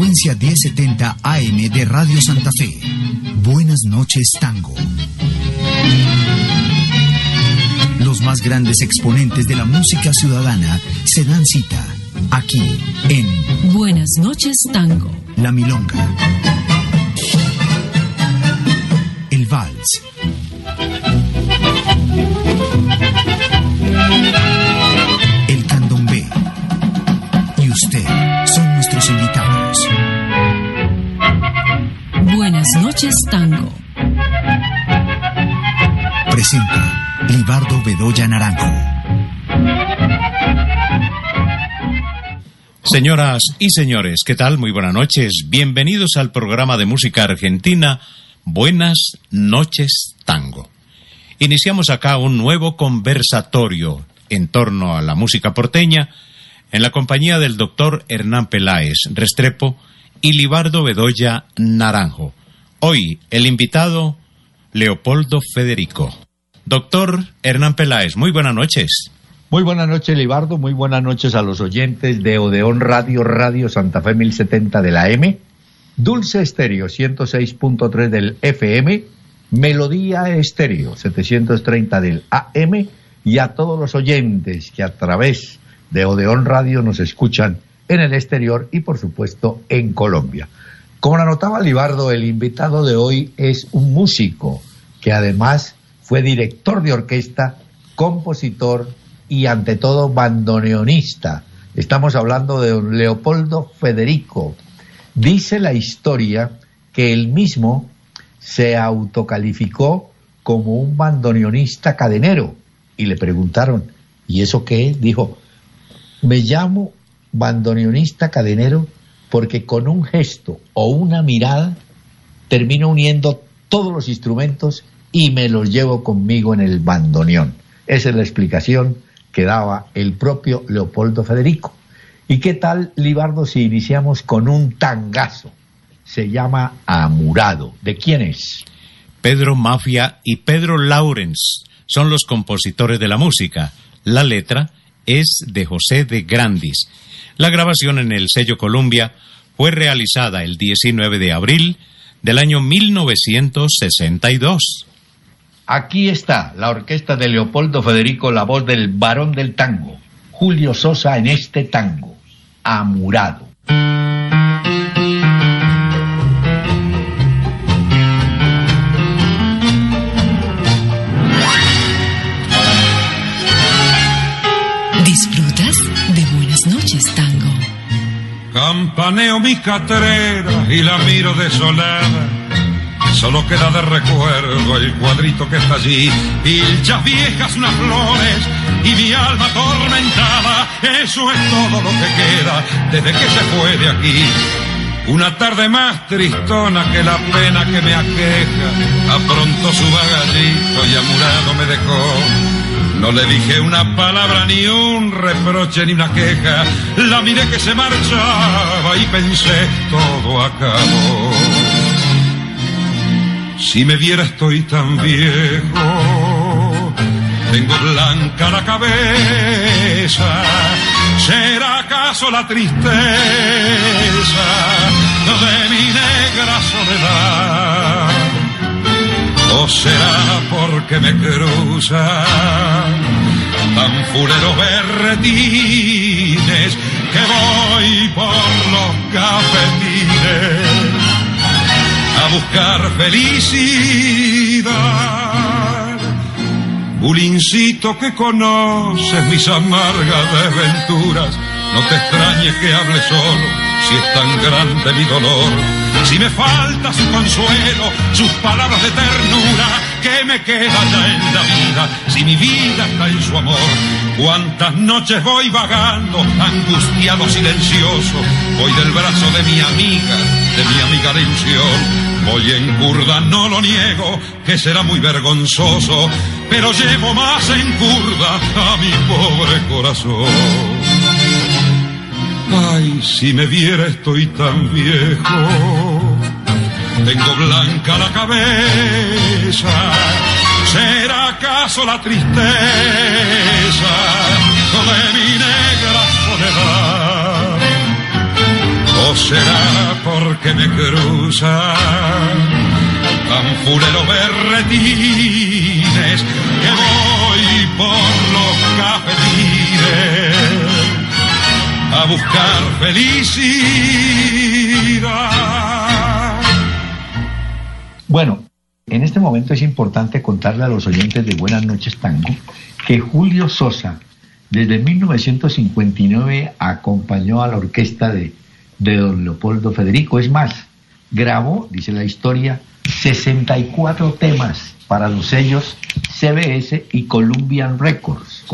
frecuencia 1070 AM de Radio Santa Fe. Buenas noches, Tango. Los más grandes exponentes de la música ciudadana se dan cita aquí en Buenas noches, Tango. La Milonga, el Vals, el Candombe y usted son nuestros invitados. Buenas noches, Tango. Presenta Libardo Bedoya Naranjo. Señoras y señores, ¿qué tal? Muy buenas noches. Bienvenidos al programa de música argentina Buenas noches, Tango. Iniciamos acá un nuevo conversatorio en torno a la música porteña en la compañía del doctor Hernán Peláez Restrepo y Libardo Bedoya Naranjo. Hoy el invitado Leopoldo Federico. Doctor Hernán Peláez, muy buenas noches. Muy buenas noches, Libardo. Muy buenas noches a los oyentes de Odeón Radio, Radio Santa Fe 1070 de la M, Dulce Estéreo 106.3 del FM, Melodía Estéreo 730 del AM y a todos los oyentes que a través de Odeón Radio nos escuchan en el exterior y por supuesto en Colombia. Como lo anotaba Libardo, el invitado de hoy es un músico que además fue director de orquesta, compositor y ante todo bandoneonista. Estamos hablando de Leopoldo Federico. Dice la historia que él mismo se autocalificó como un bandoneonista cadenero y le preguntaron, ¿y eso qué es? Dijo, me llamo bandoneonista cadenero porque con un gesto o una mirada termino uniendo todos los instrumentos y me los llevo conmigo en el bandoneón. Esa es la explicación que daba el propio Leopoldo Federico. ¿Y qué tal, Libardo, si iniciamos con un tangazo? Se llama Amurado. ¿De quién es? Pedro Mafia y Pedro Laurens son los compositores de la música. La letra es de José de Grandis. La grabación en el sello Columbia fue realizada el 19 de abril del año 1962. Aquí está la orquesta de Leopoldo Federico, la voz del varón del tango, Julio Sosa, en este tango, Amurado. ¿Disfrutas de Buenas noches, Tango? Campaneo mi catrera y la miro desolada. Solo queda de recuerdo el cuadrito que está allí, pilchas viejas, unas flores y mi alma atormentada. Eso es todo lo que queda desde que se fue de aquí. Una tarde más tristona que la pena que me aqueja, aprontó su bagallito y amurado me dejó. No le dije una palabra, ni un reproche, ni una queja. La miré que se marchaba y pensé, todo acabó. Si me viera estoy tan viejo, tengo blanca la cabeza. ¿Será acaso la tristeza de mi negra soledad? ¿O será porque me cruzan tan fuleros berretines que voy por los cafetines a buscar felicidad? Bulincito que conoces mis amargas desventuras, no te extrañes que hable solo si es tan grande mi dolor. Si me falta su consuelo, sus palabras de ternura, ¿qué me queda ya en la vida si mi vida está en su amor? Cuántas noches voy vagando, angustiado, silencioso, voy del brazo de mi amiga la ilusión. Voy en curda, no lo niego, que será muy vergonzoso, pero llevo más en curda a mi pobre corazón. Ay, si me viera estoy tan viejo, tengo blanca la cabeza. ¿Será acaso la tristeza de mi negra soledad? ¿O será amor que me cruza, tanfulero berretines, que voy por los cafetines a buscar felicidad. Bueno, en este momento es importante contarle a los oyentes de Buenas Noches Tango que Julio Sosa, desde 1959, acompañó a la orquesta de don Leopoldo Federico. Es más, grabó, dice la historia, 64 temas para los sellos CBS y Columbia Records.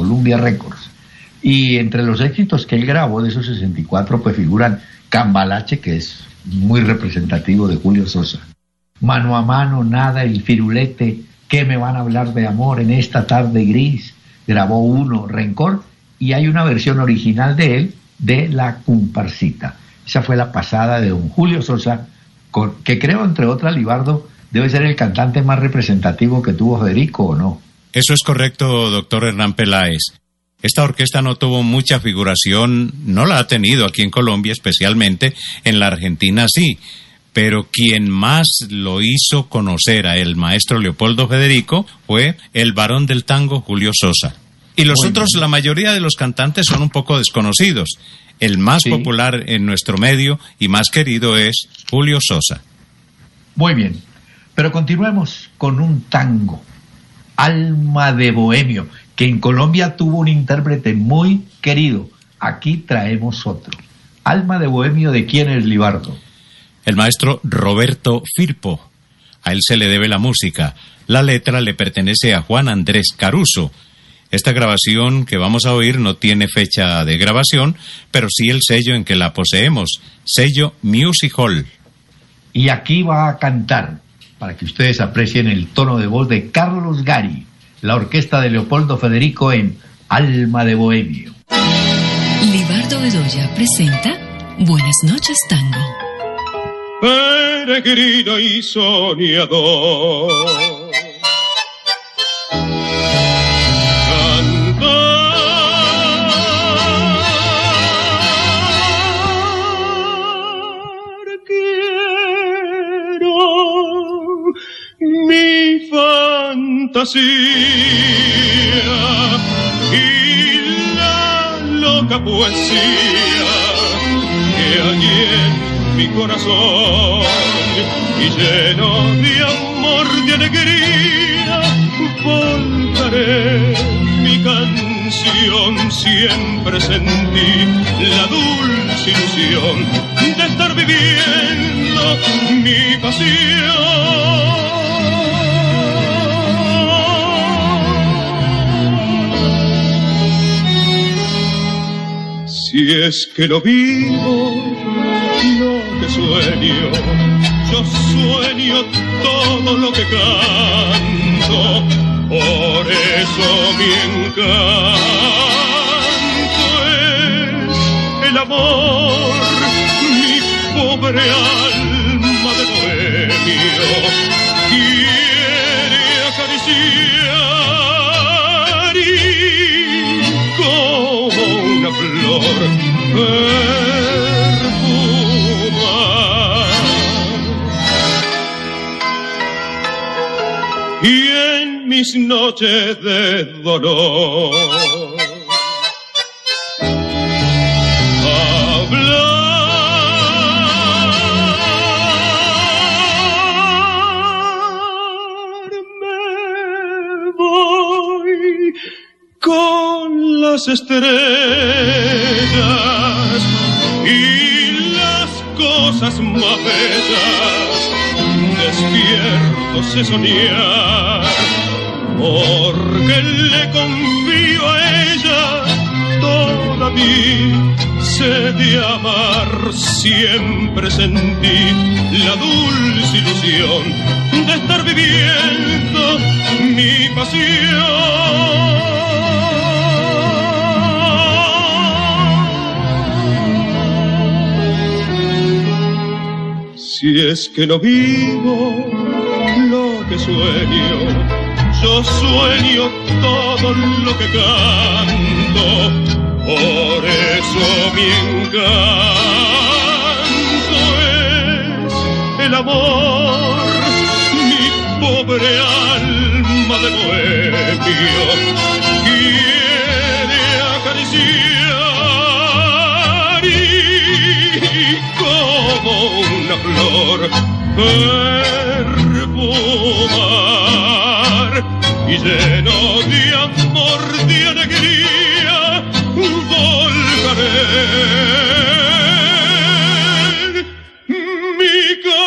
Y entre los éxitos que él grabó de esos 64, pues figuran Cambalache, que es muy representativo de Julio Sosa. Mano a mano, nada, el firulete, ¿qué me van a hablar de amor en esta tarde gris? Grabó uno, Rencor, y hay una versión original de él, de La Comparsita. Esa fue la pasada de don Julio Sosa, que creo, entre otras, Libardo, debe ser el cantante más representativo que tuvo Federico, ¿o no? Eso es correcto, doctor Hernán Peláez. Esta orquesta no tuvo mucha figuración, no la ha tenido aquí en Colombia especialmente, en la Argentina sí, pero quien más lo hizo conocer a el maestro Leopoldo Federico fue el varón del tango Julio Sosa. Y los otros, la mayoría de los cantantes son un poco desconocidos. El más popular en nuestro medio y más querido es Julio Sosa. Muy bien, pero continuemos con un tango, Alma de Bohemio, que en Colombia tuvo un intérprete muy querido. Aquí traemos otro. Alma de Bohemio, ¿de quién es, Libardo? El maestro Roberto Firpo. A él se le debe la música. La letra le pertenece a Juan Andrés Caruso. Esta grabación que vamos a oír no tiene fecha de grabación, pero sí el sello en que la poseemos, sello Music Hall. Y aquí va a cantar, para que ustedes aprecien el tono de voz de Carlos Gari, la orquesta de Leopoldo Federico en Alma de Bohemio. Libardo Bedoya presenta Buenas Noches Tango. Peregrino y soñador, mi fantasía y la loca poesía que hay en mi corazón, y lleno de amor, de alegría, volcaré mi canción. Siempre sentí la dulce ilusión de estar viviendo mi pasión. Si es que lo vivo, lo que sueño, yo sueño todo lo que canto, por eso mi encanto es el amor, mi pobre alma de bohemio quiere acariciar y como una flor perfumar, y en mis noches de dolor con las estrellas y las cosas más bellas, despiertos de soñar, porque le confío a ella toda mi sed de amar. Siempre sentí la dulce ilusión de estar viviendo mi pasión. Si es que no vivo lo que sueño, yo sueño todo lo que canto, por eso mi encanto es amor, mi pobre alma de bohemio quiere acariciar y como una flor perfumar y lleno de amor, de alegría, volcaré mi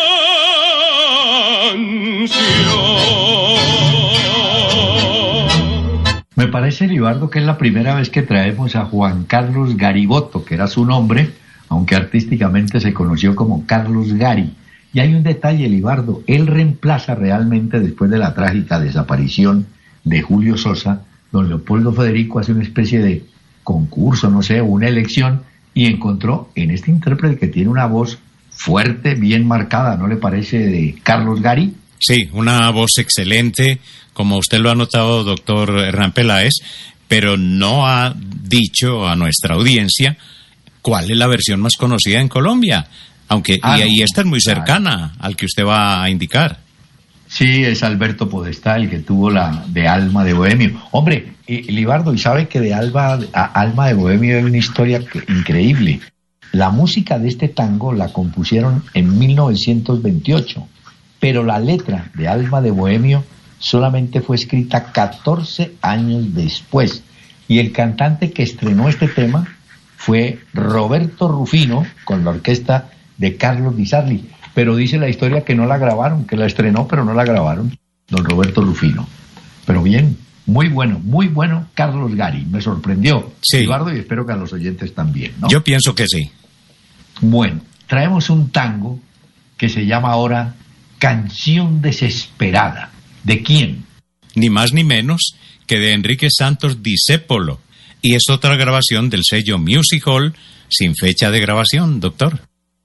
canción. Me parece, Libardo, que es la primera vez que traemos a Juan Carlos Gariboto, que era su nombre, aunque artísticamente se conoció como Carlos Gari. Y hay un detalle, Libardo, él reemplaza realmente, después de la trágica desaparición de Julio Sosa, don Leopoldo Federico hace una especie de concurso, no sé, una elección, y encontró en este intérprete que tiene una voz fuerte, bien marcada, ¿no le parece, de Carlos Gari? Sí, una voz excelente, como usted lo ha notado, doctor Hernán Peláez, pero no ha dicho a nuestra audiencia cuál es la versión más conocida en Colombia, aunque y esta es muy cercana al que usted va a indicar. Sí, es Alberto Podestá el que tuvo la de Alma de Bohemio. Hombre, Libardo, y sabe que de Alma de Bohemio hay una historia increíble. La música de este tango la compusieron en 1928, pero la letra de Alma de Bohemio solamente fue escrita 14 años después. Y el cantante que estrenó este tema fue Roberto Rufino, con la orquesta de Carlos Di Sarli. Pero dice la historia que no la grabaron, que la estrenó, pero no la grabaron, don Roberto Rufino. Pero bien, muy bueno, Carlos Gari. Me sorprendió, sí, Eduardo, y espero que a los oyentes también, ¿no? Yo pienso que sí. Bueno, traemos un tango que se llama ahora Canción Desesperada. ¿De quién? Ni más ni menos que de Enrique Santos Discépolo. Y es otra grabación del sello Music Hall sin fecha de grabación, doctor.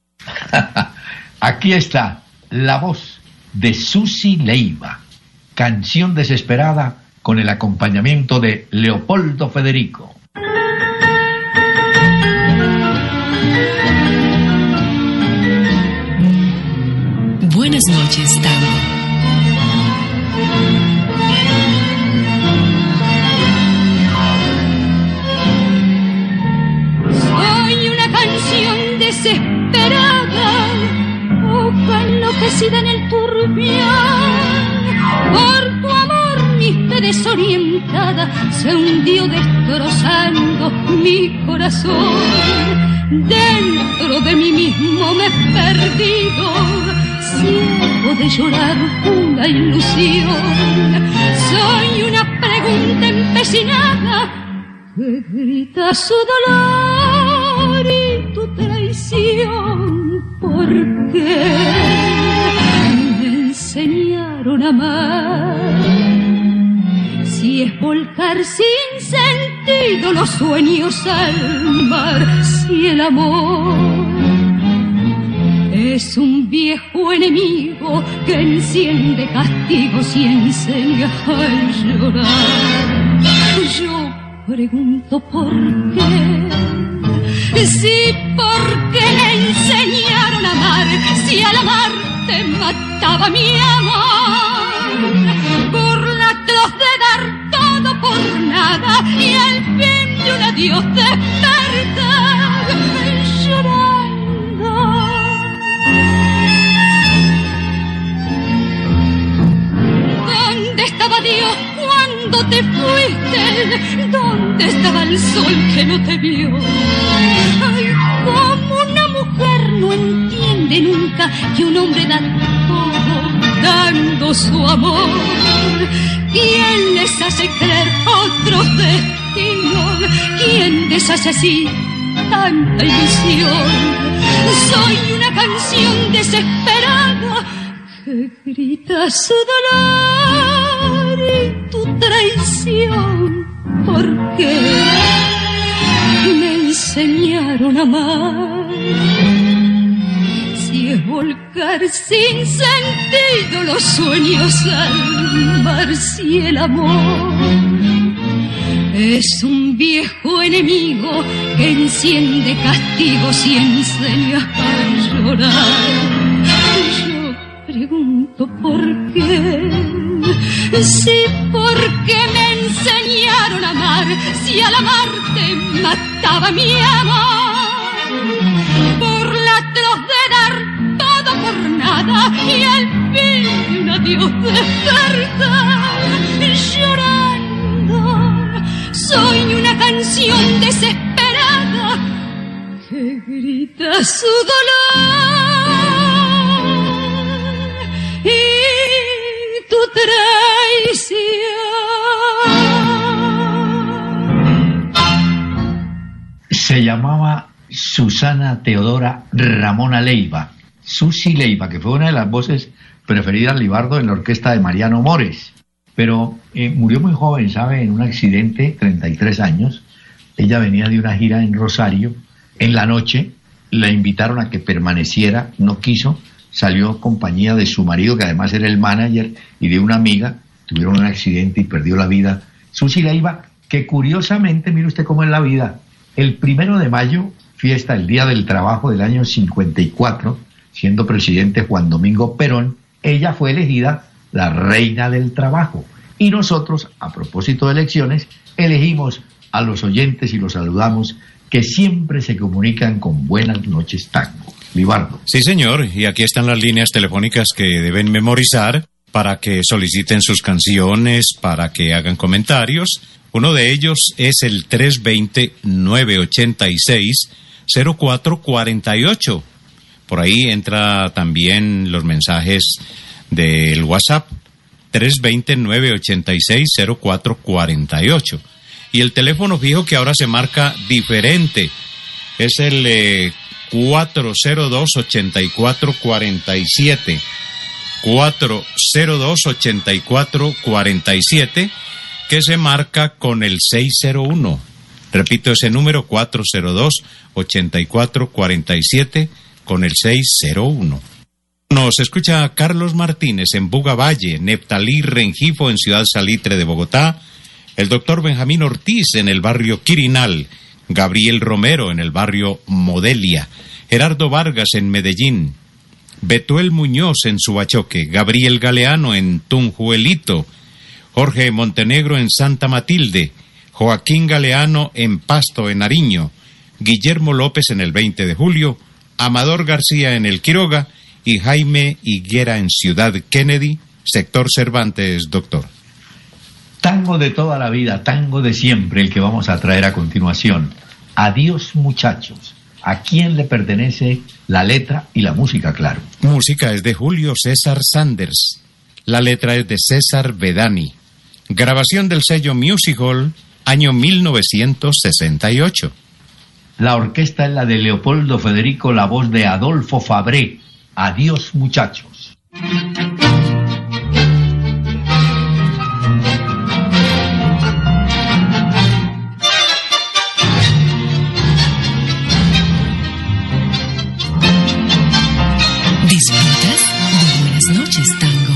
Aquí está la voz de Susi Leiva, Canción Desesperada, con el acompañamiento de Leopoldo Federico. Buenas noches, tango. Soy una canción desesperada, hoja enloquecida en el turbión. Por tu amor mi fe desorientada se hundió destrozando mi corazón. Dentro de mí mismo me he perdido, ciego de llorar una ilusión. Soy una pregunta empecinada que grita su dolor y tu traición. ¿Por qué me enseñaron a amar? Si es volcar sin sentido los sueños al mar, si el amor es un viejo enemigo que enciende castigos y enseña a llorar. Yo pregunto por qué, si por qué me enseñaron a amar, si al amar te mataba mi amor, por la atroz de dar todo por nada y al fin de un adiós despertar llorando. ¿Dónde estaba Dios cuando te fuiste? ¿Dónde estaba el sol que no te vio? Ay, como una mujer no entiende nunca que un hombre da todo dando su amor. ¿Quién les hace creer otros destinos? ¿Quién deshace así tanta ilusión? Soy una canción desesperada que grita su dolor y tu traición. ¿Por qué me enseñaron a amar? Si es volcar sin sentido los sueños al mar, si el amor es un viejo enemigo que enciende castigos y enseña a llorar. Yo pregunto por qué. Sí, porque me enseñaron a amar, si al amarte mataba mi amor. Por la atroz de dar todo por nada y al fin un adiós de verdad. Llorando, soy una canción desesperada que grita su dolor y tu traición. Se llamaba Susana Teodora Ramona Leiva, Susi Leiva, que fue una de las voces preferidas de Libardo en la orquesta de Mariano Mores. Pero murió muy joven, ¿sabe? En un accidente, 33 años. Ella venía de una gira en Rosario. En la noche la invitaron a que permaneciera, no quiso. Salió en compañía de su marido, que además era el manager, y de una amiga. Tuvieron un accidente y perdió la vida. Susi Leiva, que curiosamente, mire usted cómo es la vida. El 1 de mayo, fiesta, el Día del Trabajo del año 54, siendo presidente Juan Domingo Perón, ella fue elegida la reina del trabajo. Y nosotros, a propósito de elecciones, elegimos a los oyentes y los saludamos, que siempre se comunican con Buenas Noches Tango. Libardo. Sí, señor, y aquí están las líneas telefónicas que deben memorizar para que soliciten sus canciones, para que hagan comentarios. Uno de ellos es el 320-986-0448. Por ahí entra también los mensajes del WhatsApp, 320-986-0448. Y el teléfono fijo que ahora se marca diferente es el 402-8447. 402-8447, que se marca con el 601. Repito ese número, 402-8447 con el 601. Nos escucha Carlos Martínez en Buga Valle, Neftalí Rengifo en Ciudad Salitre de Bogotá, el doctor Benjamín Ortiz en el barrio Quirinal, Gabriel Romero en el barrio Modelia, Gerardo Vargas en Medellín, Betuel Muñoz en Subachoque, Gabriel Galeano en Tunjuelito, Jorge Montenegro en Santa Matilde, Joaquín Galeano en Pasto, en Nariño, Guillermo López en el 20 de julio, Amador García en el Quiroga y Jaime Higuera en Ciudad Kennedy, sector Cervantes, doctor. Tango de toda la vida, tango de siempre, el que vamos a traer a continuación. Adiós, muchachos. ¿A quién le pertenece la letra y la música, claro? Música es de Julio César Sanders. La letra es de César Bedani. Grabación del sello Music Hall, año 1968. La orquesta es la de Leopoldo Federico, la voz de Adolfo Fabré. Adiós, muchachos. ¿Disfrutas de Buenas Noches Tango?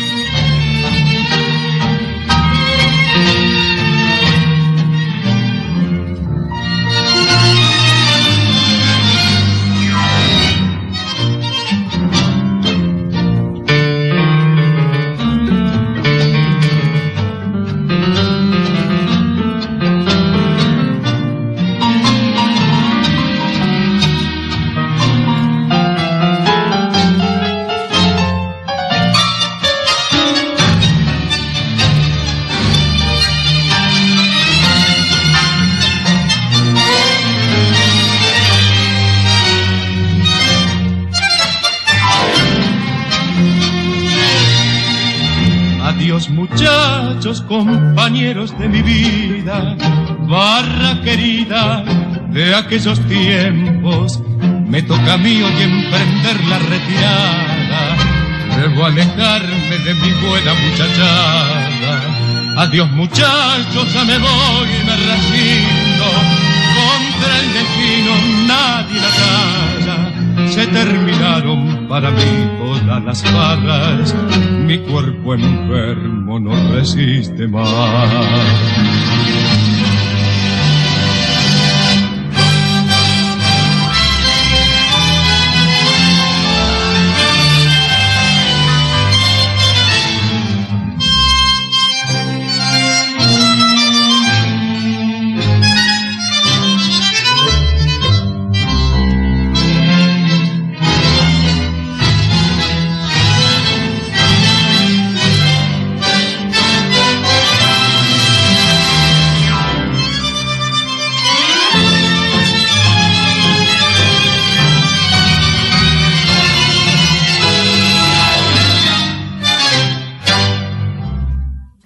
Muchachos, compañeros de mi vida, barra querida de aquellos tiempos, me toca a mí hoy emprender la retirada, debo alejarme de mi buena muchachada. Adiós, muchachos, ya me voy y me resigno, contra el destino nadie la calla. Se terminaron para mí todas las barras, mi cuerpo enfermo no resiste más.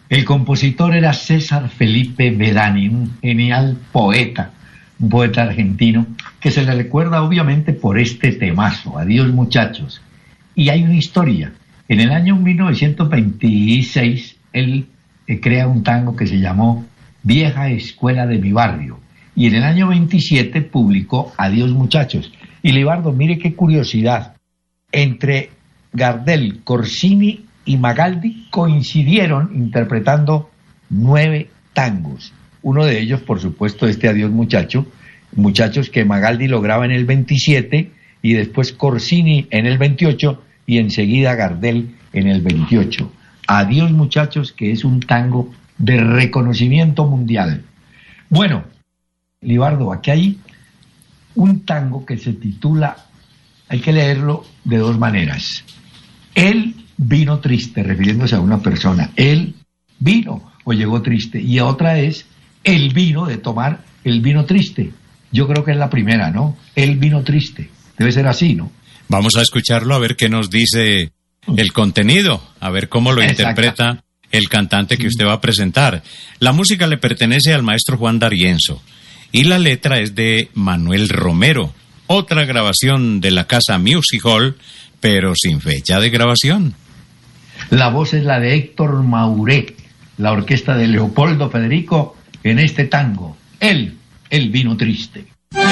El compositor era César Felipe Bedani, un genial poeta, un poeta argentino, que se le recuerda obviamente por este temazo, Adiós muchachos. Y hay una historia. En el año 1926, él crea un tango que se llamó Vieja Escuela de mi Barrio. Y en el año 27 publicó Adiós muchachos. Y Libardo, mire qué curiosidad. Entre Gardel, Corsini y Magaldi coincidieron interpretando 9 tangos. Uno de ellos, por supuesto, Adiós muchachos, que Magaldi lo graba en el 27 y después Corsini en el 28 y enseguida Gardel en el 28. Adiós muchachos, que es un tango de reconocimiento mundial. Bueno, Libardo, aquí hay un tango que se titula, hay que leerlo de dos maneras. Él vino triste, refiriéndose a una persona. Él vino o llegó triste. Y otra es, él vino de tomar el vino triste. Yo creo que es la primera, ¿no? Él vino triste. Debe ser así, ¿no? Vamos a escucharlo a ver qué nos dice el contenido, a ver cómo lo interpreta el cantante que usted va a presentar. La música le pertenece al maestro Juan D'Arienzo y la letra es de Manuel Romero. Otra grabación de la casa Music Hall, pero sin fecha de grabación. La voz es la de Héctor Mauré, la orquesta de Leopoldo Federico en este tango. Él vino triste.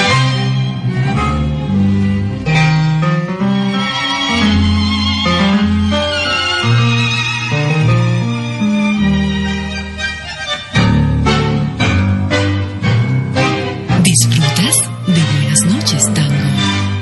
Disfrutas de Buenas noches, tango.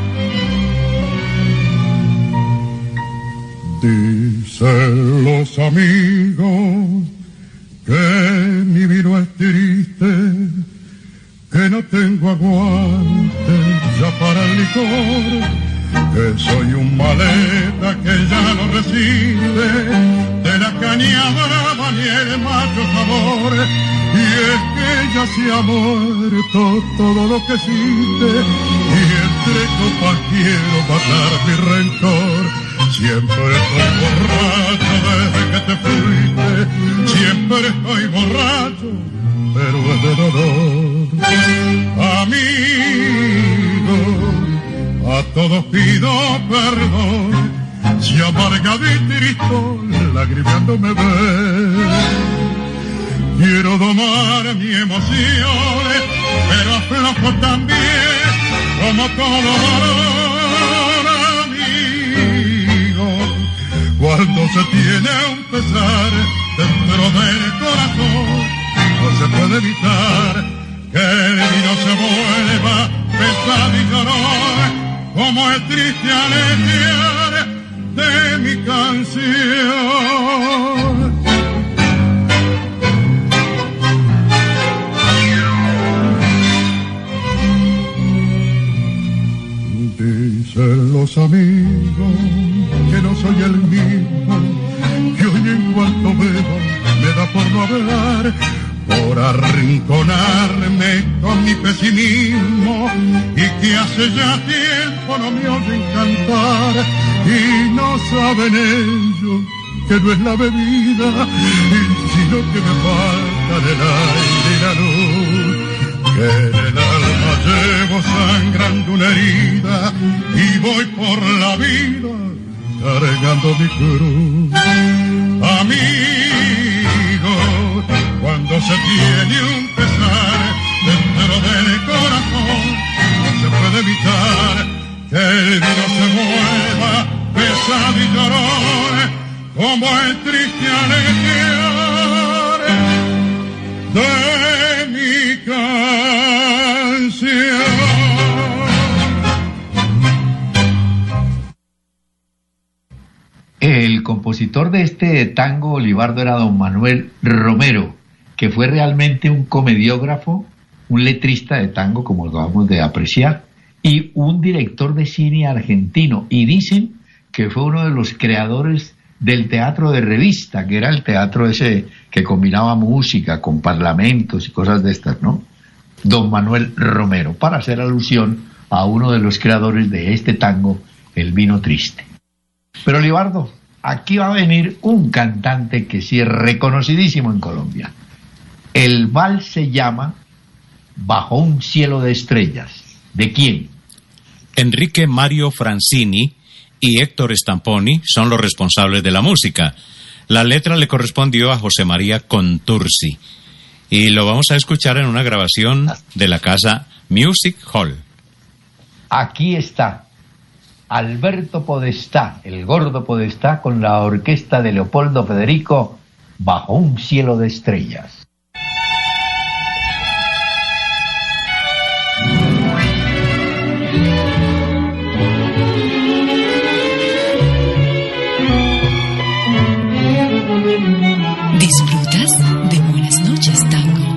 Dicen los amigos que mi vino es triste, que no tengo aguante ya para el licor, que soy un maleta que ya no recibe de la caña brava ni el macho sabor, y es que ya se ha muerto todo lo que existe, y entre copas quiero matar mi rencor. Siempre estoy borracho desde que te fuiste, siempre estoy borracho, pero es de dolor. Amigo, a todos pido perdón, si amargado y triste, lagrimeándome ves. Quiero domar mi emociones, pero aflojo también, como todo varón. Cuando se tiene un pesar dentro del corazón, no se puede evitar que el vino se vuelva pesado y llorón, como el triste aletear de mi canción. Dicen los amigos que no soy el mismo, que hoy en cuanto bebo me da por no hablar, por arrinconarme con mi pesimismo, y que hace ya tiempo no me oyen cantar, y no saben ellos que no es la bebida, sino que me falta el aire y la luz. Que en el alma llevo sangrando una herida y voy por la vida cargando mi cruz. Amigo, cuando se tiene un pesar dentro del corazón, no se puede evitar que el vino se mueva pesado y llorón, como el triste aletear de mi canción. El compositor de este tango, Libardo, era don Manuel Romero, que fue realmente un comediógrafo, un letrista de tango, como lo acabamos de apreciar, y un director de cine argentino. Y dicen que fue uno de los creadores del teatro de revista, que era el teatro ese que combinaba música con parlamentos y cosas de estas, ¿no? Don Manuel Romero, para hacer alusión a uno de los creadores de este tango, El vino triste. Pero Libardo, aquí va a venir un cantante que sí es reconocidísimo en Colombia. El vals se llama Bajo un cielo de estrellas. ¿De quién? Enrique Mario Francini y Héctor Stamponi son los responsables de la música. La letra le correspondió a José María Contursi y lo vamos a escuchar en una grabación de la casa Music Hall. Aquí está Alberto Podestá, el gordo Podestá, con la orquesta de Leopoldo Federico, Bajo un cielo de estrellas. Disfrutas de Buenas noches, Tango.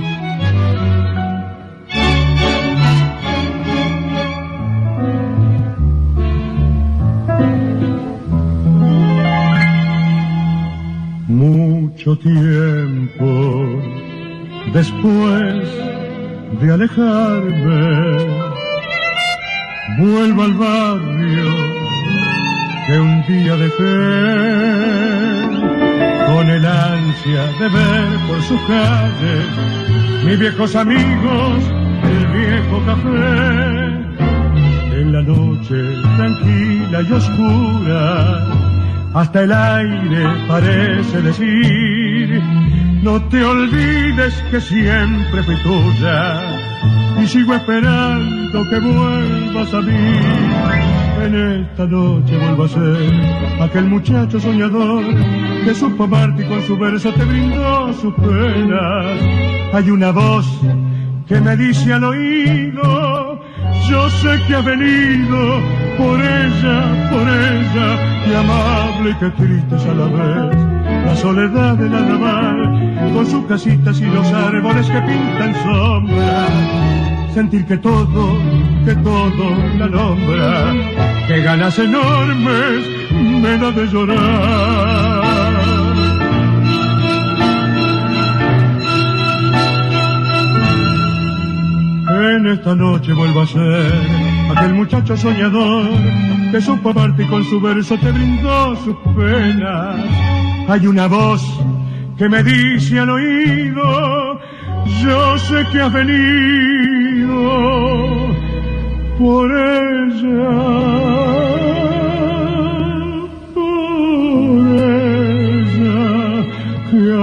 Mucho tiempo después de alejarme, vuelvo al barrio que un día dejé, con el ansia de ver por sus calles mis viejos amigos, el viejo café. En la noche tranquila y oscura, hasta el aire parece decir: no te olvides que siempre fui tuya y sigo esperando que vuelvas a mí. En esta noche vuelvo a ser aquel muchacho soñador que supo amarte y con su verso te brindó sus penas. Hay una voz que me dice al oído: yo sé que has venido por ella, qué amable y qué triste es a la vez la soledad del arrabal, con sus casitas y los árboles que pintan sombra. Sentir que todo la nombra, que ganas enormes me da de llorar. En esta noche vuelvo a ser aquel muchacho soñador que supo amarte y con su verso te brindó sus penas. Hay una voz que me dice al oído: yo sé que has venido por ella, qué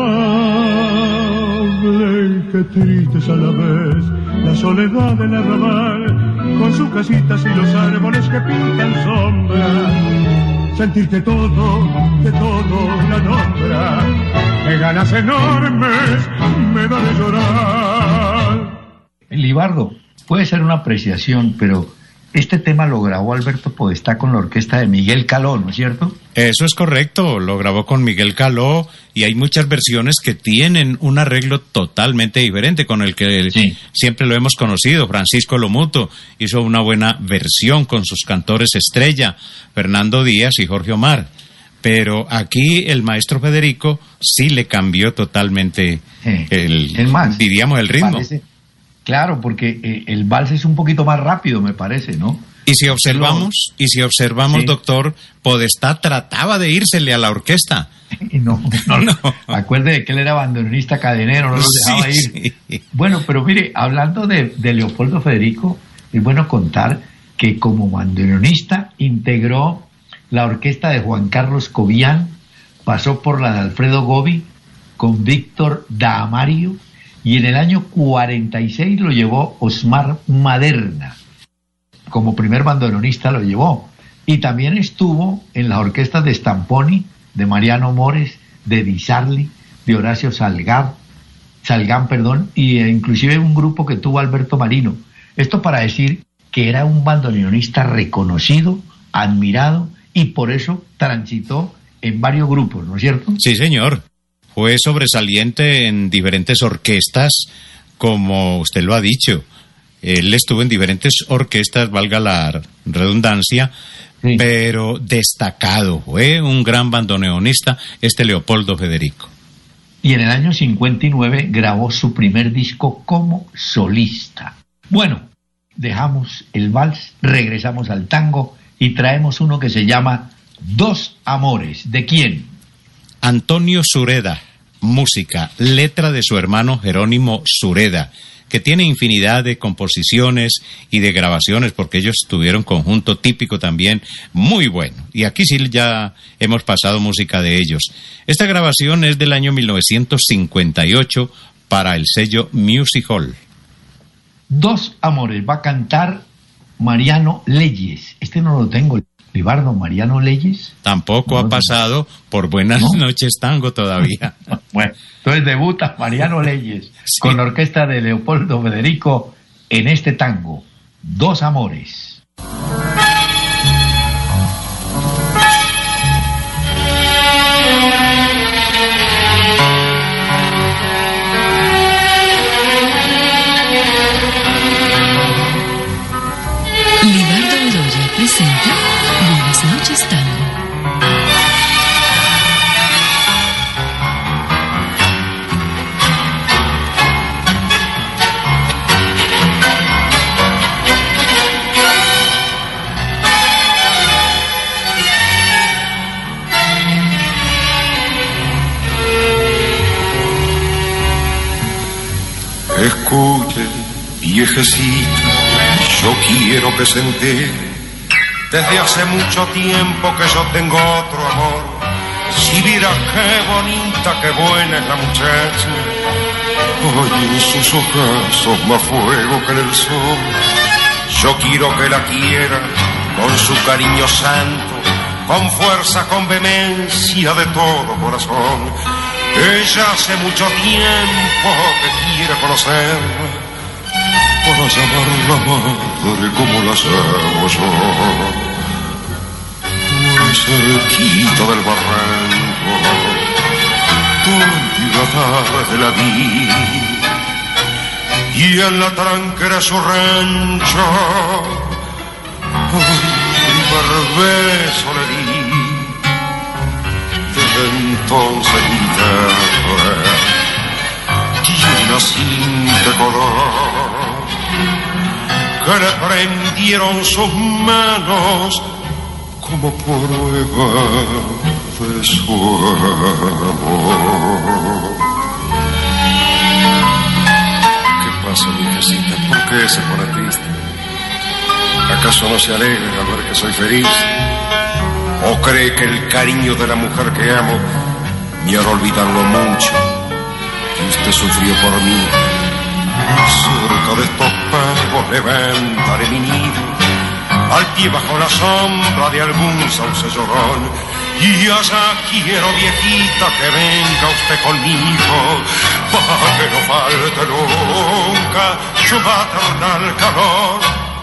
amable y qué triste es a la vez la soledad del arrabal, con sus casitas y los árboles que pintan sombra. Sentir que todo la nombra, que ganas enormes me da de llorar. Libardo, puede ser una apreciación, pero este tema lo grabó Alberto Podestá con la orquesta de Miguel Caló, ¿no es cierto? Eso es correcto, lo grabó con Miguel Caló y hay muchas versiones que tienen un arreglo totalmente diferente con el que siempre lo hemos conocido. Francisco Lomuto hizo una buena versión con sus cantores estrella, Fernando Díaz y Jorge Omar. Pero aquí el maestro Federico sí le cambió totalmente el ritmo. Parece, claro, porque el vals es un poquito más rápido, me parece, ¿no? Y si observamos, sí, doctor, Podestá trataba de írsele a la orquesta. No. Acuerde que él era bandoneonista cadenero, no lo dejaba ir. Sí. Bueno, pero mire, hablando de Leopoldo Federico, es bueno contar que como bandoneonista integró la orquesta de Juan Carlos Cobian, pasó por la de Alfredo Gobi con Víctor D'Amario, y en el año 46 lo llevó Osmar Maderna. Como primer bandoneonista lo llevó. Y también estuvo en las orquestas de Stamponi, de Mariano Mores, de Di Sarli, de Horacio Salgán, y inclusive un grupo que tuvo Alberto Marino. Esto para decir que era un bandoneonista reconocido, admirado, y por eso transitó en varios grupos, ¿no es cierto? Sí, señor. Fue sobresaliente en diferentes orquestas, como usted lo ha dicho. Él estuvo en diferentes orquestas, valga la redundancia, sí, pero destacado. Fue un gran bandoneonista, Leopoldo Federico. Y en el año 59 grabó su primer disco como solista. Bueno, dejamos el vals, regresamos al tango y traemos uno que se llama Dos amores. ¿De quién? Antonio Sureda, música, letra de su hermano Jerónimo Sureda, que tiene infinidad de composiciones y de grabaciones, porque ellos tuvieron conjunto típico también muy bueno. Y aquí sí ya hemos pasado música de ellos. Esta grabación es del año 1958 para el sello Music Hall. Dos amores. Va a cantar Mariano Leyes. Este no lo tengo. Libardo, Mariano Leyes. Tampoco no, ha pasado por Buenas Noches Tango todavía. Bueno, entonces debuta Mariano Leyes con la orquesta de Leopoldo Federico en este tango, Dos amores. Libardo Bedoya presenta Buenas Noches Tango. Escuche, viejecita, yo quiero que se entere. Desde hace mucho tiempo que yo tengo otro amor. Si vieras qué bonita, qué buena es la muchacha. Ay, en sus ojos más fuego que en el sol. Yo quiero que la quiera con su cariño santo, con fuerza, con vehemencia de todo corazón. Ella hace mucho tiempo que quiere conocerla, para llamarla madre como la llamo yo. Muy cerquita del barranco, donde la tarde la vi, y en la tranquera su rancho, un beso le di. Desde entonces mi tierra llena sin color, que le prendieron sus manos como prueba de su amor. ¿Qué pasa, viejecita? ¿Por qué se pone triste? ¿Acaso no se alegra al ver que soy feliz? ¿O cree que el cariño de la mujer que amo me hará olvidar lo mucho que usted sufrió por mí? Cerca de estos pagos levantaré mi nido, al pie bajo la sombra de algún sauce llorón. Y allá quiero, viejita, que venga usted conmigo, para que no falte nunca su maternal calor.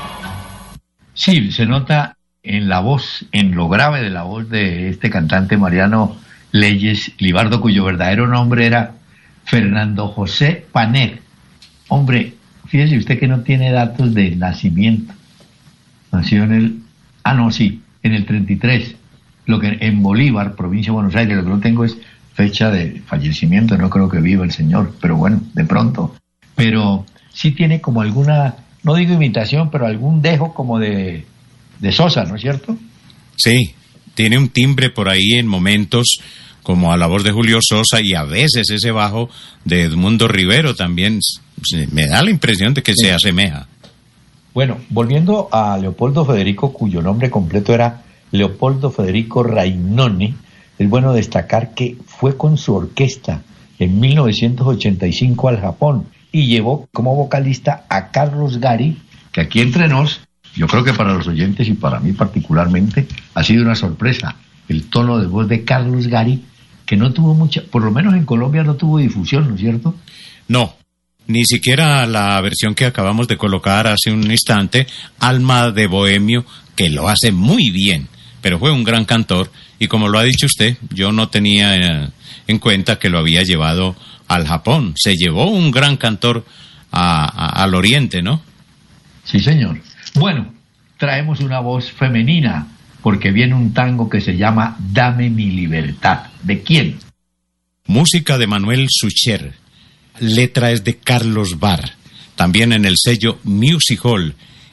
Sí, se nota en la voz, en lo grave de la voz de este cantante Mariano Leyes Libardo, cuyo verdadero nombre era Fernando José Paner. Hombre, fíjese usted que no tiene datos de nacimiento. Nació en el... en el 33. Lo que en Bolívar, provincia de Buenos Aires, lo que no tengo es fecha de fallecimiento, no creo que viva el señor, pero bueno, de pronto. Pero sí tiene como alguna, no digo imitación, pero algún dejo como de Sosa, ¿no es cierto? Sí, tiene un timbre por ahí en momentos como a la voz de Julio Sosa, y a veces ese bajo de Edmundo Rivero también me da la impresión de que se asemeja. Bueno, volviendo a Leopoldo Federico, cuyo nombre completo era Leopoldo Federico Rainone, es bueno destacar que fue con su orquesta en 1985 al Japón y llevó como vocalista a Carlos Gari, que aquí entre nos, yo creo que para los oyentes y para mí particularmente, ha sido una sorpresa el tono de voz de Carlos Gari, que no tuvo mucha, por lo menos en Colombia no tuvo difusión, ¿no es cierto? No, ni siquiera la versión que acabamos de colocar hace un instante, Alma de Bohemio, que lo hace muy bien, pero fue un gran cantor, y como lo ha dicho usted, yo no tenía en cuenta que lo había llevado al Japón. Se llevó un gran cantor al oriente, ¿no? Sí, señor. Bueno, traemos una voz femenina, porque viene un tango que se llama Dame mi libertad. ¿De quién? Música de Manuel Sucher. Letra es de Carlos Barr, también en el sello Music Hall,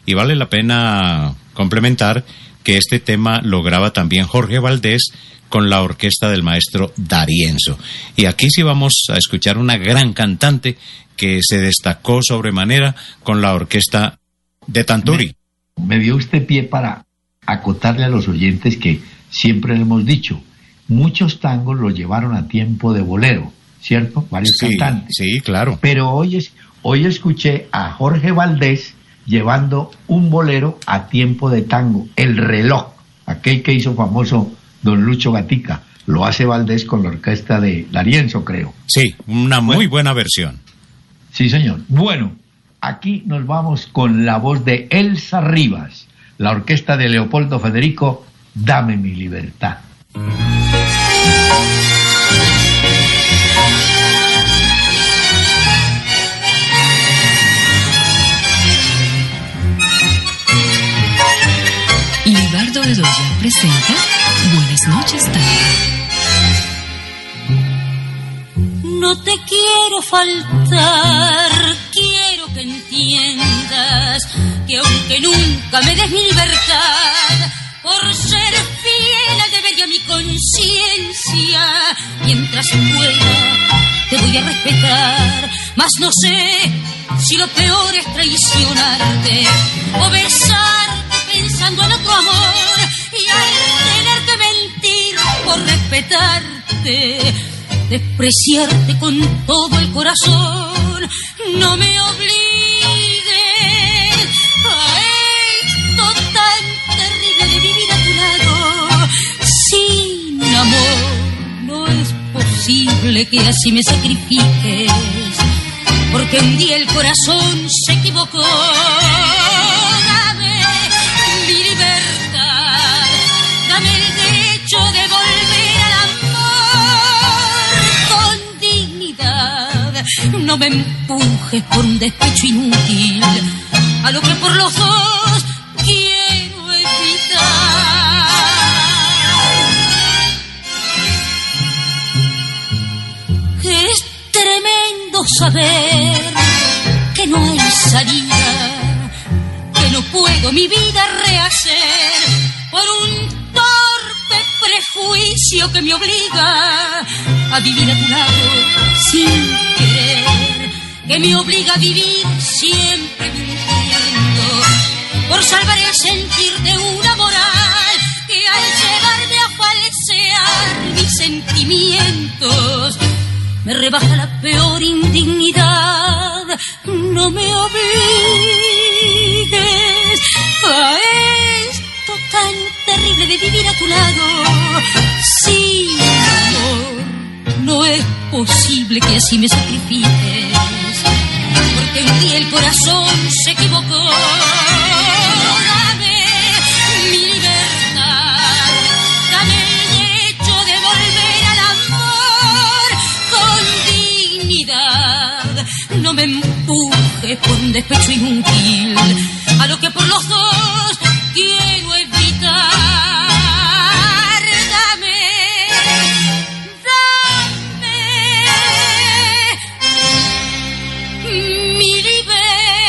Y vale la pena complementar que este tema lo graba también Jorge Valdés con la orquesta del maestro D'Arienzo. Y aquí sí vamos a escuchar una gran cantante que se destacó sobremanera con la orquesta de Tanturi. Me dio usted pie para acotarle a los oyentes que siempre le hemos dicho, muchos tangos los llevaron a tiempo de bolero, ¿cierto? Varios cantantes. Sí, claro. Pero hoy escuché a Jorge Valdés llevando un bolero a tiempo de tango, El Reloj, aquel que hizo famoso don Lucho Gatica. Lo hace Valdés con la orquesta de D'Arienzo, creo. Sí, una muy buena versión. Sí, señor. Bueno, aquí nos vamos con la voz de Elsa Rivas, la orquesta de Leopoldo Federico, Dame mi libertad. Libardo Bedoya presenta Buenas noches, tango. No te quiero faltar, quiero que entiendas que aunque nunca me des mi libertad, por ser fiel al deber y a mi conciencia, mientras pueda te voy a respetar, mas no sé si lo peor es traicionarte o besarte pensando en otro amor, y al tener que mentir por respetarte, despreciarte con todo el corazón. No me obligues a esto tan terrible de vivir a tu lado. Sin amor no es posible que así me sacrifiques, porque un día el corazón se equivocó. Dame mi libertad, dame el derecho de volver al amor con dignidad. No me empujes por un despecho inútil a lo que por los dos quiero evitar. Es tremendo saber que no hay salida, que no puedo mi vida rehacer por un torpe prejuicio que me obliga a vivir a tu lado sin querer, que me obliga a vivir siempre mintiendo por salvar el sentir de una moral que al llevarme a falsear mis sentimientos me rebaja la peor indignidad. No me obligues a esto tan terrible de vivir a tu lado. Sin amor no es posible que así me sacrifiques, porque un día el corazón se equivocó. Dame mi libertad, dame el derecho de volver al amor con dignidad. No me empujes por un despecho inútil a lo que por los dos quiero evitar. Mi libertad.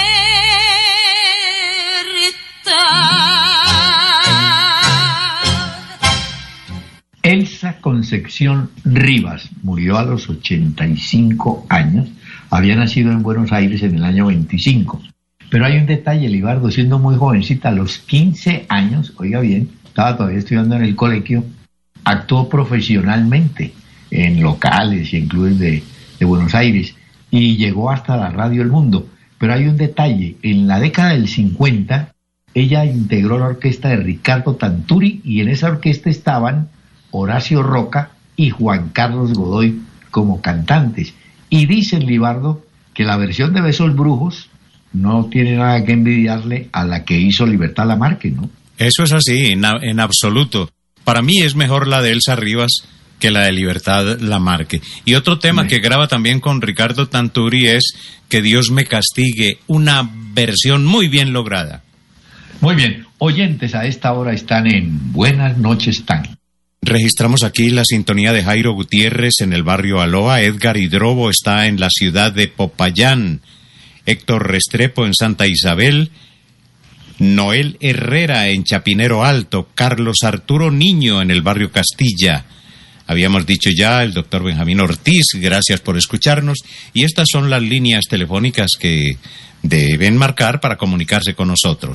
Elsa Concepción Rivas murió a los 85 años. Había nacido en Buenos Aires en el año 25. Pero hay un detalle, Libardo, siendo muy jovencita, a los 15 años, oiga bien, estaba todavía estudiando en el colegio, actuó profesionalmente en locales y en clubes de Buenos Aires y llegó hasta la Radio El Mundo. Pero hay un detalle, en la década del 50 ella integró la orquesta de Ricardo Tanturi y en esa orquesta estaban Horacio Roca y Juan Carlos Godoy como cantantes. Y dicen, Libardo, que la versión de Besos Brujos no tiene nada que envidiarle a la que hizo Libertad Lamarque, ¿no? Eso es así, en absoluto. Para mí es mejor la de Elsa Rivas que la de Libertad Lamarque. Y otro tema que graba también con Ricardo Tanturi es Que Dios me castigue, una versión muy bien lograda. Muy bien, oyentes a esta hora están en Buenas noches, tango. Registramos aquí la sintonía de Jairo Gutiérrez en el barrio Aloha. Edgar Hidrobo está en la ciudad de Popayán. Héctor Restrepo en Santa Isabel. Noel Herrera en Chapinero Alto, Carlos Arturo Niño en el barrio Castilla. Habíamos dicho ya el doctor Benjamín Ortiz, gracias por escucharnos. Y estas son las líneas telefónicas que deben marcar para comunicarse con nosotros.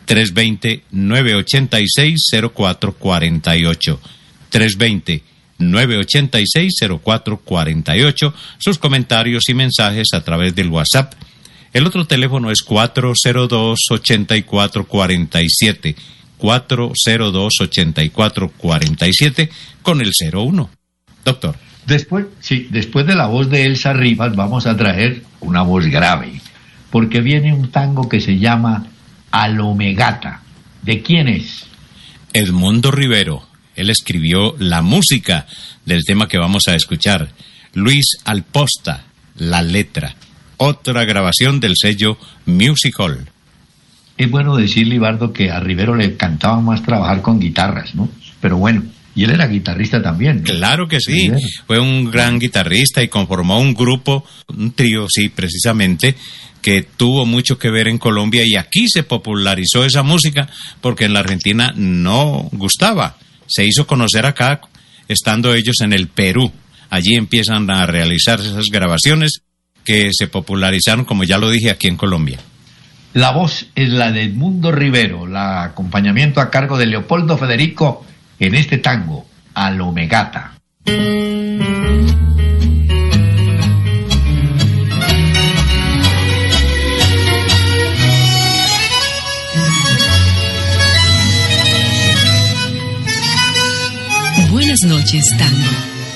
320-986-0448. 320-986-0448. Sus comentarios y mensajes a través del WhatsApp. El otro teléfono es 402-8447. 402-8447 con el 01. Doctor. Después de la voz de Elsa Rivas vamos a traer una voz grave, porque viene un tango que se llama Alomegata. ¿De quién es? Edmundo Rivero. Él escribió la música del tema que vamos a escuchar. Luis Alposta, la letra. Otra grabación del sello Music Hall. Es bueno decir, Libardo, que a Rivero le encantaba más trabajar con guitarras, ¿no? Pero bueno, y él era guitarrista también, ¿no? Claro que sí, Rivero. Fue un gran guitarrista y conformó un grupo, un trío, sí, precisamente, que tuvo mucho que ver en Colombia, y aquí se popularizó esa música porque en la Argentina no gustaba. Se hizo conocer acá, estando ellos en el Perú. Allí empiezan a realizarse esas grabaciones que se popularizaron, como ya lo dije, aquí en Colombia. La voz es la de Edmundo Rivero, el acompañamiento a cargo de Leopoldo Federico en este tango, Alomegata. Buenas noches, tango.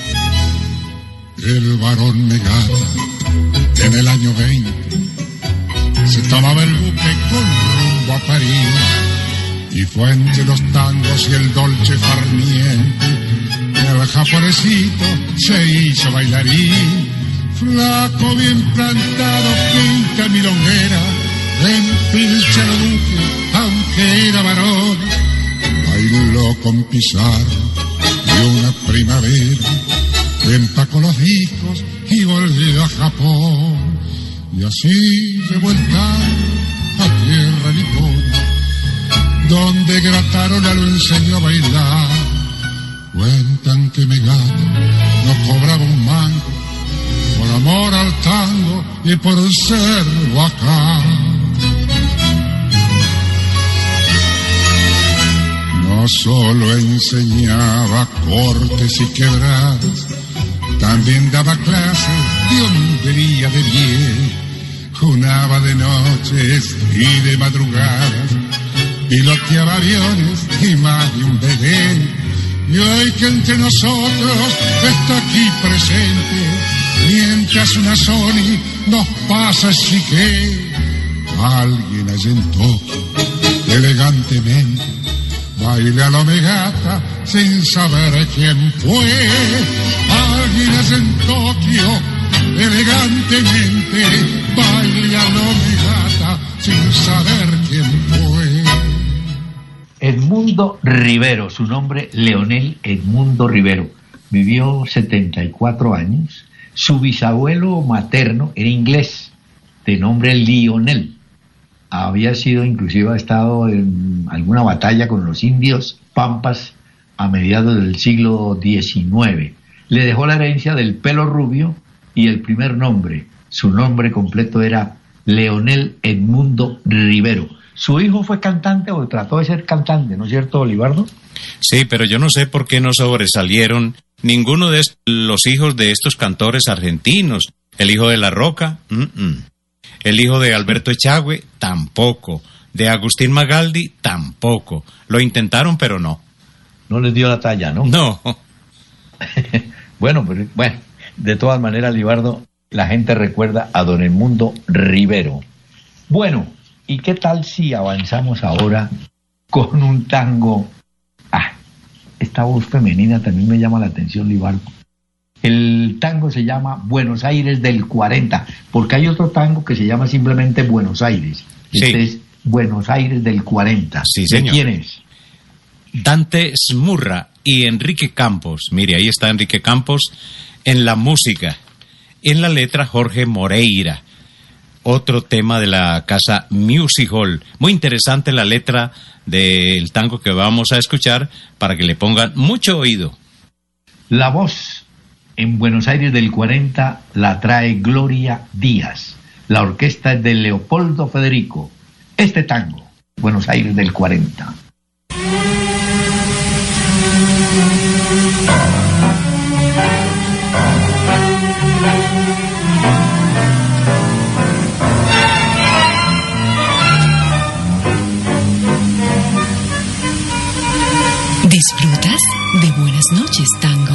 El varón Megata, en el año 20, se tomaba el buque con rumbo a París, y fue entre los tangos y el dolce farniente que el japonesito se hizo bailarín. Flaco, bien plantado, pinta milonguera, empilcha el duque, aunque era varón. Bailó con Pizarro y una primavera, empacó los discos y volvió a Japón. Y así de vuelta a tierra nipona, donde Gratarola lo enseñó a bailar. Cuentan que Megata no cobraba un mango por amor al tango y por ser bacán. No solo enseñaba cortes y quebradas, también daba clases de hondería de bien. Junaba de noches y de madrugadas, piloteaba aviones y más de un bebé. Y hoy que entre nosotros está aquí presente, mientras una Sony nos pasa así que alguien allá en Tokio elegantemente baile a la Megata sin saber quién fue. Alguien allá en Tokio elegantemente baile a la Megata sin saber quién fue. Edmundo Rivero, su nombre Leonel Edmundo Rivero, vivió 74 años. Su bisabuelo materno era inglés, de nombre Lionel. Había sido, inclusive ha estado en alguna batalla con los indios pampas a mediados del siglo XIX. Le dejó la herencia del pelo rubio y el primer nombre. Su nombre completo era Leonel Edmundo Rivero. Su hijo fue cantante o trató de ser cantante, ¿no es cierto, Olivardo? Sí, pero yo no sé por qué no sobresalieron ninguno de los hijos de estos cantores argentinos. El hijo de La Roca, el hijo de Alberto Echagüe, tampoco. De Agustín Magaldi, tampoco. Lo intentaron, pero no. No les dio la talla, ¿no? No. Bueno, de todas maneras, Olivardo, la gente recuerda a don Edmundo Rivero. Bueno, ¿y qué tal si avanzamos ahora con un tango? Esta voz femenina también me llama la atención, Libardo. El tango se llama Buenos Aires del 40, porque hay otro tango que se llama simplemente Buenos Aires. Sí. Este es Buenos Aires del 40. Sí, señor. ¿De quién es? Dante Smurra y Enrique Campos. Mire, ahí está Enrique Campos en la música. En la letra, Jorge Moreira. otro tema de la casa Music Hall. Muy interesante la letra del tango que vamos a escuchar para que le pongan mucho oído. La voz en Buenos Aires del 40 la trae Gloria Díaz. La orquesta es de Leopoldo Federico. Este tango, Buenos Aires del 40. Disfrutas de Buenas noches, Tango.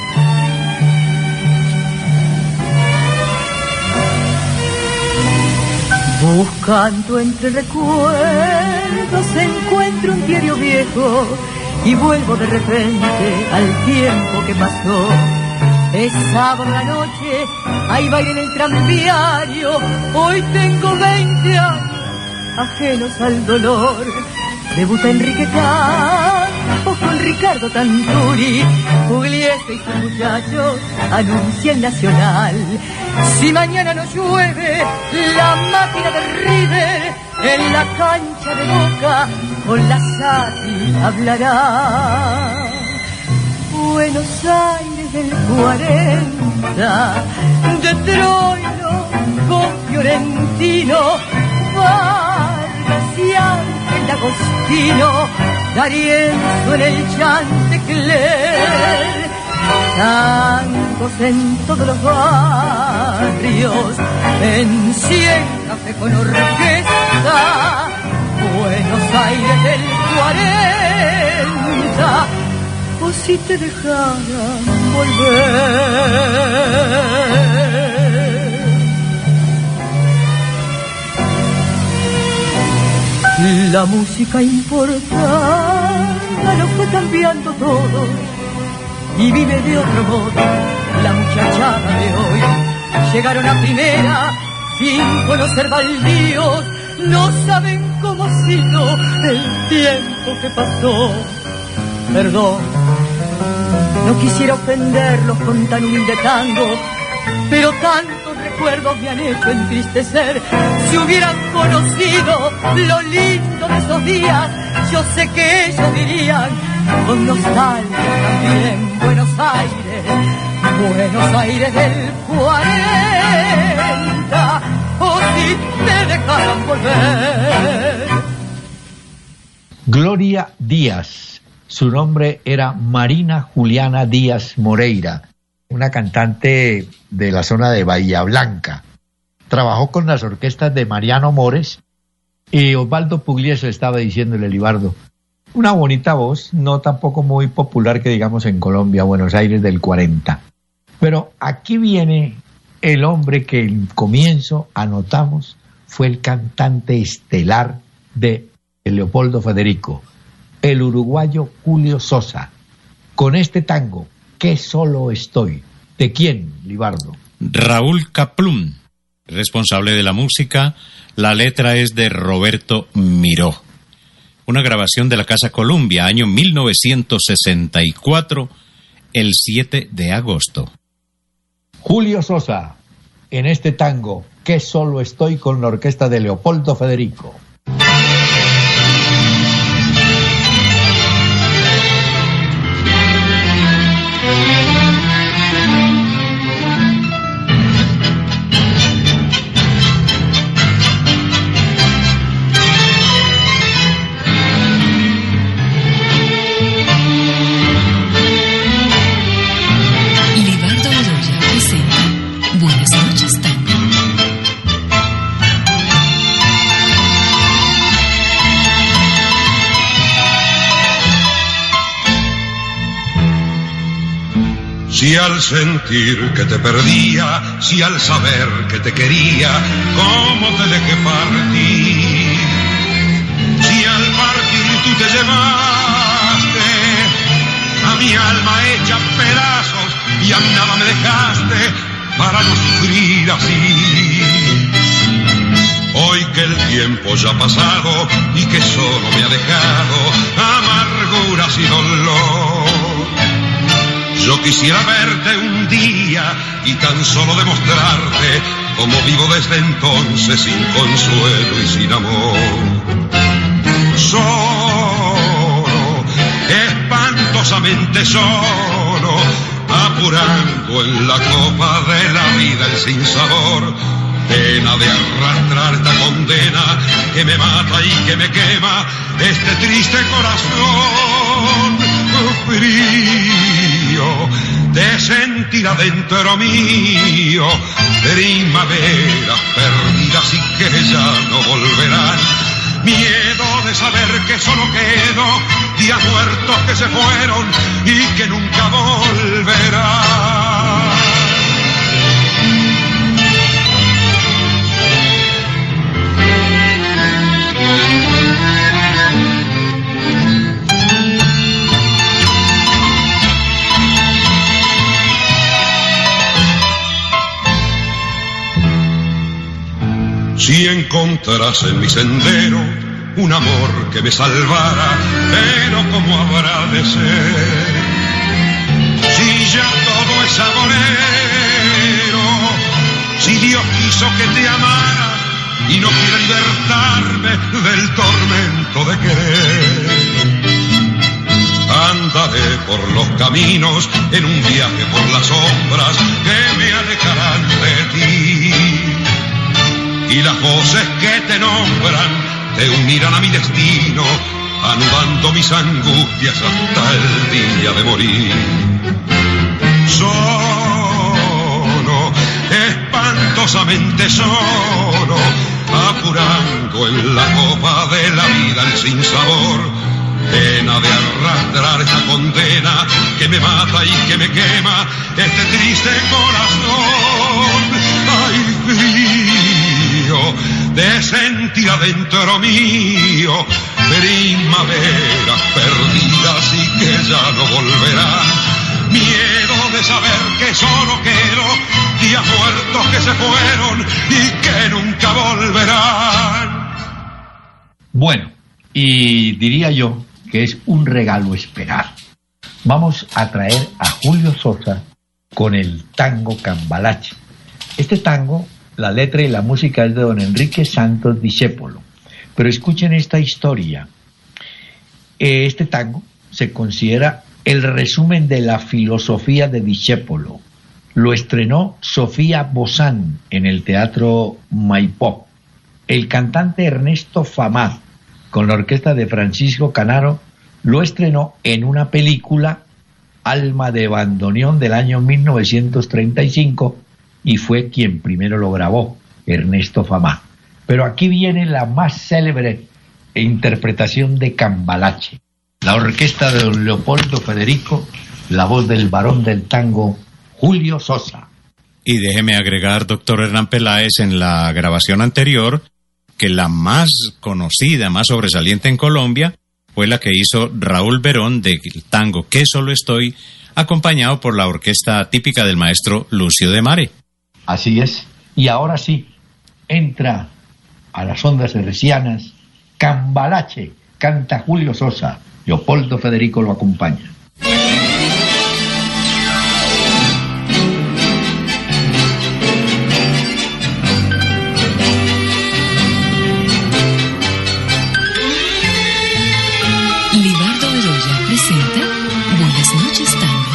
Buscando entre recuerdos encuentro un diario viejo y vuelvo de repente al tiempo que pasó. Es sábado la noche, hay baile en el tranviario, hoy tengo 20 años, ajenos al dolor. Debuta Enrique Campos con Ricardo Tanturi, Pugliese y sus muchachos anuncian Nacional. Si mañana no llueve, la máquina de River en la cancha de Boca con la Sati hablará. Buenos Aires del 40, de Troilo con Fiorentino, Vargas y Ángel Agostino, D'Arienzo en el Chantecler, tangos en todos los barrios, en 100 café con orquesta, Buenos Aires del 40, o si te dejaran volver. La música importada lo fue cambiando todo y vive de otro modo la muchachada de hoy. Llegaron a primera sin conocer baldíos, no saben cómo ha sido el tiempo que pasó. Perdón, no quisiera ofenderlos con tan humilde tango, pero tantos recuerdos me han hecho entristecer. Si hubieran conocido lo lindo de esos días, yo sé que ellos dirían con nostalgia también: Buenos Aires del 40, o si te dejaran volver. Gloria Díaz, su nombre era Marina Juliana Díaz Moreira, una cantante de la zona de Bahía Blanca. Trabajó con las orquestas de Mariano Mores y Osvaldo Pugliese. Estaba diciéndole, Libardo, una bonita voz, no tampoco muy popular que digamos en Colombia, Buenos Aires del 40. Pero aquí viene el hombre que en comienzo anotamos fue el cantante estelar de Leopoldo Federico, el uruguayo Julio Sosa, con este tango, ¿Qué solo estoy? ¿De quién, Libardo? Raúl Kaplún, responsable de la música. La letra es de Roberto Miró. Una grabación de la Casa Columbia, año 1964, el 7 de agosto. Julio Sosa, en este tango, ¿Qué solo estoy?, con la orquesta de Leopoldo Federico. Si al sentir que te perdía, si al saber que te quería, cómo te dejé partir. Si al partir tú te llevaste a mi alma hecha pedazos y a mí nada me dejaste para no sufrir así. Hoy que el tiempo ya ha pasado y que solo me ha dejado amarguras y dolor, yo quisiera verte un día y tan solo demostrarte como vivo desde entonces sin consuelo y sin amor. Solo, espantosamente solo, apurando en la copa de la vida el sinsabor. Pena de arrastrar esta condena que me mata y que me quema este triste corazón frío de sentir adentro mío primaveras perdidas y que ya no volverán. Miedo de saber que solo quedo días muertos que se fueron y que nunca volverán. Si encontrase en mi sendero un amor que me salvara, pero ¿cómo habrá de ser? Si ya todo es agorero, si Dios quiso que te amara y no quiere libertarme del tormento de querer. Andaré por los caminos en un viaje por las sombras que me alejarán de ti. Y las voces que te nombran te unirán a mi destino, anudando mis angustias hasta el día de morir. Solo, espantosamente solo, apurando en la copa de la vida el sinsabor. Pena de arrastrar esta condena que me mata y que me quema este triste corazón. Ay, frío de sentir adentro mío primaveras perdidas y que ya no volverán. Miedo de saber que solo quedo días muertos que se fueron y que nunca volverán. Bueno, y diría yo que es un regalo esperar. Vamos a traer a Julio Sosa con el tango Cambalache. Este tango, la letra y la música es de don Enrique Santos Discépolo. Pero escuchen esta historia. Este tango se considera el resumen de la filosofía de Discépolo. Lo estrenó Sofía Bozán en el Teatro Maipó. El cantante Ernesto Famad, con la orquesta de Francisco Canaro, lo estrenó en una película, Alma de bandoneón, del año 1935, y fue quien primero lo grabó, Ernesto Famad. Pero aquí viene la más célebre interpretación de Cambalache. La orquesta de don Leopoldo Federico, la voz del varón del tango, Julio Sosa. Y déjeme agregar, doctor Hernán Peláez, en la grabación anterior, que la más conocida, más sobresaliente en Colombia, fue la que hizo Raúl Verón del tango Que Solo Estoy, acompañado por la orquesta típica del maestro Lucio de Mare. Así es. Y ahora sí, entra a las ondas hercianas Cambalache, canta Julio Sosa. Leopoldo Federico lo acompaña. Libardo Bedoya presenta Buenas noches, tango.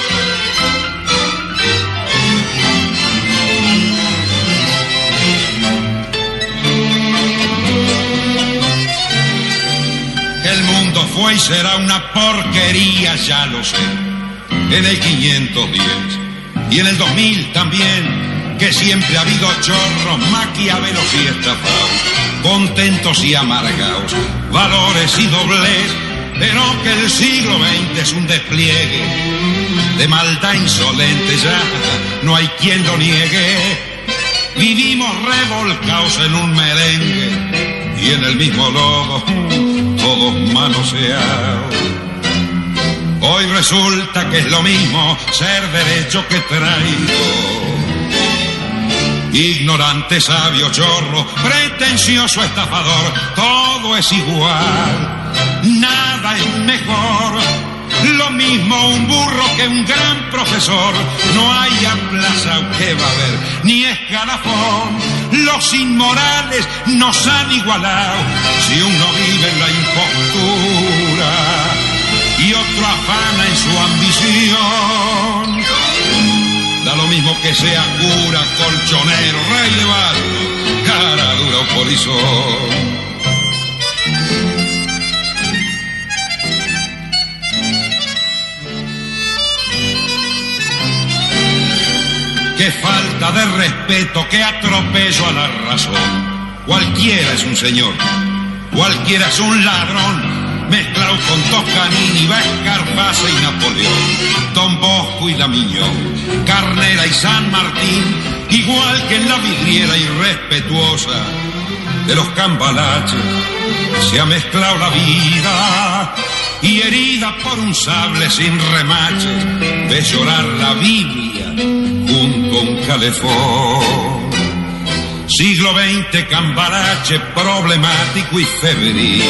El mundo fue y será una porquería, ya lo sé. En el 510 y en el 2000 también, que siempre ha habido chorros, maquiavelos y estafados, contentos y amargados, valores y doblez, pero que el siglo XX es un despliegue de maldad insolente, ya no hay quien lo niegue. Vivimos revolcados en un merengue y en el mismo lodo, todos manoseados. Hoy resulta que es lo mismo ser derecho que traigo. Ignorante, sabio, chorro, pretencioso, estafador, todo es igual, nada es mejor. Lo mismo un burro que un gran profesor. No hay plaza que va a haber, ni escalafón. Los inmorales nos han igualado. Si uno vive en la impostura y otro afana en su ambición, da lo mismo que sea cura, colchonero, rey de barrio, cara dura o polizón. Qué falta de respeto, qué atropello a la razón. Cualquiera es un señor, cualquiera es un ladrón, mezclado con Toscanini, Escarpasa y Napoleón, Don Bosco y Lamiñón, Carnera y San Martín, igual que en la vidriera irrespetuosa de los cambalaches, se ha mezclado la vida y herida por un sable sin remaches, de llorar la Biblia junto a un calefón. Siglo XX, cambalache problemático y febril.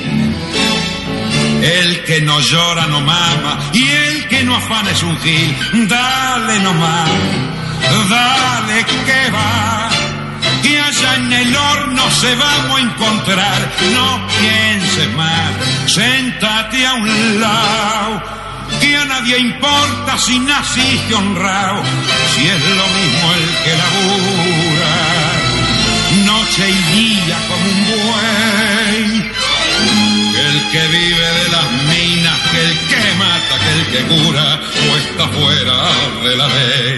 El que no llora no mama y el que no afana es un gil. Dale nomás, dale que va, que allá en el horno se vamos a encontrar. No pienses más, séntate a un lado, que a nadie importa si naciste honrado, si es lo mismo el que labura noche y día como un buey, que el que vive de las minas, que el que mata, que el que cura, o está fuera de la ley.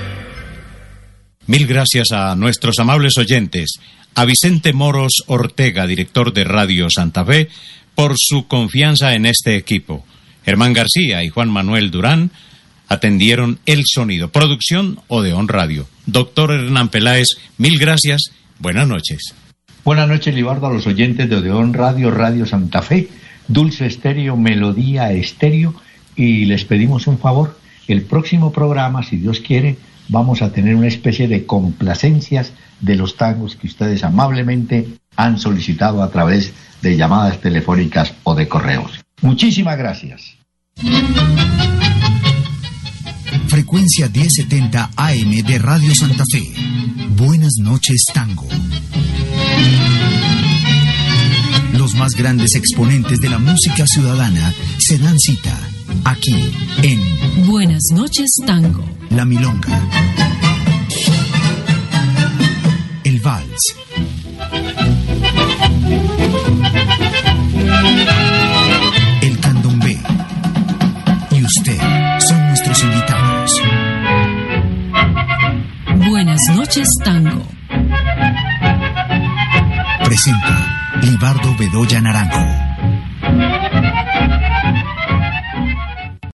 Mil gracias a nuestros amables oyentes, a Vicente Moros Ortega, director de Radio Santa Fe, por su confianza en este equipo. Germán García y Juan Manuel Durán atendieron el sonido. Producción Odeón Radio. Doctor Hernán Peláez, mil gracias. Buenas noches. Buenas noches, Libardo, a los oyentes de Odeón Radio, Radio Santa Fe, Dulce Estéreo, Melodía Estéreo, y les pedimos un favor. El próximo programa, si Dios quiere, vamos a tener una especie de complacencias de los tangos que ustedes amablemente han solicitado a través de llamadas telefónicas o de correos. Muchísimas gracias. Frecuencia 1070 AM de Radio Santa Fe. Buenas noches, tango. Los más grandes exponentes de la música ciudadana se dan cita aquí en Buenas noches, tango. La milonga, el vals, el candombe y usted son nuestros invitados. Buenas noches, tango. Presenta Libardo Bedoya Naranjo.